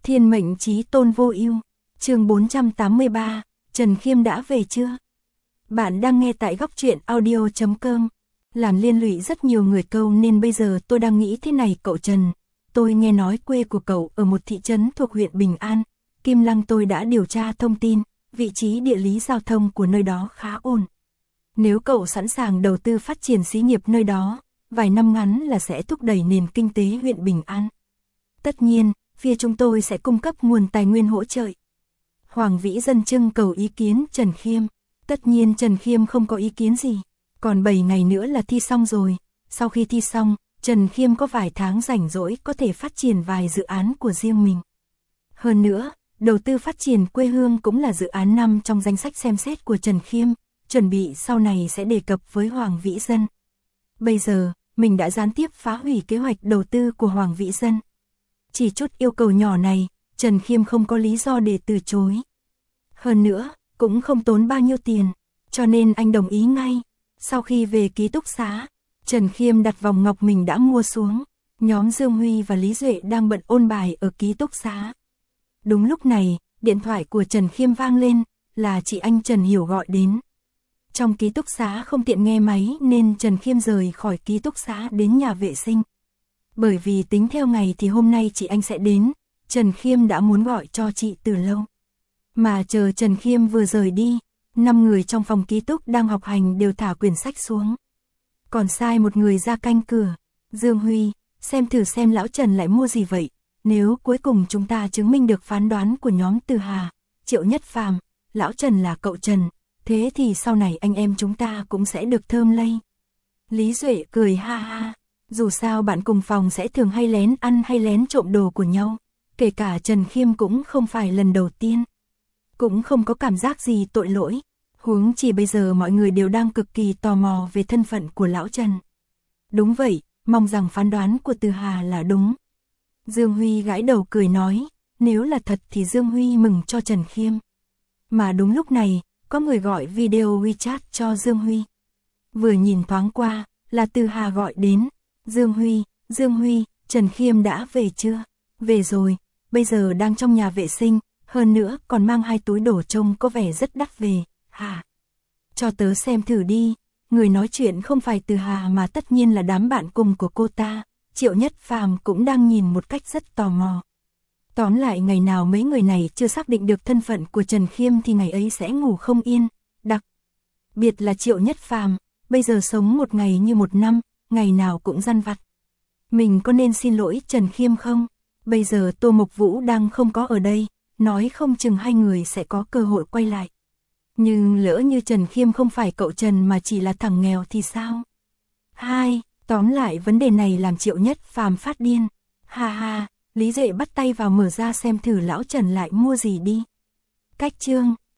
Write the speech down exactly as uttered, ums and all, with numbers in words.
Thiên mệnh chí tôn vô ưu. Chương bốn trăm tám mươi ba, Trần Khiêm đã về chưa? Bạn đang nghe tại góc truyện audio chấm com. Làm liên lụy rất nhiều người câu nên bây giờ tôi đang nghĩ thế này cậu Trần. Tôi nghe nói quê của cậu ở một thị trấn thuộc huyện Bình An. Kim Lăng tôi đã điều tra thông tin, vị trí địa lý giao thông của nơi đó khá ổn. Nếu cậu sẵn sàng đầu tư phát triển xí nghiệp nơi đó, vài năm ngắn là sẽ thúc đẩy nền kinh tế huyện Bình An. Tất nhiên, phía chúng tôi sẽ cung cấp nguồn tài nguyên hỗ trợ. Hoàng Vĩ Dân trưng cầu ý kiến Trần Khiêm. Tất nhiên Trần Khiêm không có ý kiến gì. Còn bảy ngày nữa là thi xong rồi. Sau khi thi xong, Trần Khiêm có vài tháng rảnh rỗi có thể phát triển vài dự án của riêng mình. Hơn nữa, đầu tư phát triển quê hương cũng là dự án nằm trong danh sách xem xét của Trần Khiêm, chuẩn bị sau này sẽ đề cập với Hoàng Vĩ Dân. Bây giờ, mình đã gián tiếp phá hủy kế hoạch đầu tư của Hoàng Vĩ Dân. Chỉ chút yêu cầu nhỏ này, Trần Khiêm không có lý do để từ chối. Hơn nữa, cũng không tốn bao nhiêu tiền, cho nên anh đồng ý ngay. Sau khi về ký túc xá, Trần Khiêm đặt vòng ngọc mình đã mua xuống. Nhóm Dương Huy và Lý Duệ đang bận ôn bài ở ký túc xá. Đúng lúc này, điện thoại của Trần Khiêm vang lên, là chị anh Trần Hiểu gọi đến. Trong ký túc xá không tiện nghe máy nên Trần Khiêm rời khỏi ký túc xá đến nhà vệ sinh. Bởi vì tính theo ngày thì hôm nay chị anh sẽ đến, Trần Khiêm đã muốn gọi cho chị từ lâu. Mà chờ Trần Khiêm vừa rời đi, năm người trong phòng ký túc đang học hành đều thả quyển sách xuống. Còn sai một người ra canh cửa. Dương Huy, xem thử xem lão Trần lại mua gì vậy. Nếu cuối cùng chúng ta chứng minh được phán đoán của nhóm Từ Hà, Triệu Nhất Phàm, lão Trần là cậu Trần, thế thì sau này anh em chúng ta cũng sẽ được thơm lây. Lý Duệ cười ha ha, dù sao bạn cùng phòng sẽ thường hay lén ăn hay lén trộm đồ của nhau, kể cả Trần Khiêm cũng không phải lần đầu tiên. Cũng không có cảm giác gì tội lỗi, huống chỉ bây giờ mọi người đều đang cực kỳ tò mò về thân phận của lão Trần. Đúng vậy, mong rằng phán đoán của Từ Hà là đúng. Dương Huy gãi đầu cười nói, nếu là thật thì Dương Huy mừng cho Trần Khiêm. Mà đúng lúc này, có người gọi video WeChat cho Dương Huy. Vừa nhìn thoáng qua, là Từ Hà gọi đến. Dương Huy, Dương Huy, Trần Khiêm đã về chưa? Về rồi, bây giờ đang trong nhà vệ sinh, hơn nữa còn mang hai túi đồ trông có vẻ rất đắt về. Hà, cho tớ xem thử đi. Người nói chuyện không phải Từ Hà mà tất nhiên là đám bạn cùng của cô ta. Triệu Nhất Phàm cũng đang nhìn một cách rất tò mò. Tóm lại ngày nào mấy người này chưa xác định được thân phận của Trần Khiêm thì ngày ấy sẽ ngủ không yên. Đặc biệt là Triệu Nhất Phàm, bây giờ sống một ngày như một năm, ngày nào cũng dằn vặt. Mình có nên xin lỗi Trần Khiêm không? Bây giờ Tô Mộc Vũ đang không có ở đây, nói không chừng hai người sẽ có cơ hội quay lại. Nhưng lỡ như Trần Khiêm không phải cậu Trần mà chỉ là thằng nghèo thì sao? Hai, tóm lại vấn đề này làm Triệu Nhất Phàm phát điên. Ha ha, Lý Duệ bắt tay vào mở ra xem thử lão Trần lại mua gì đi. Cách chương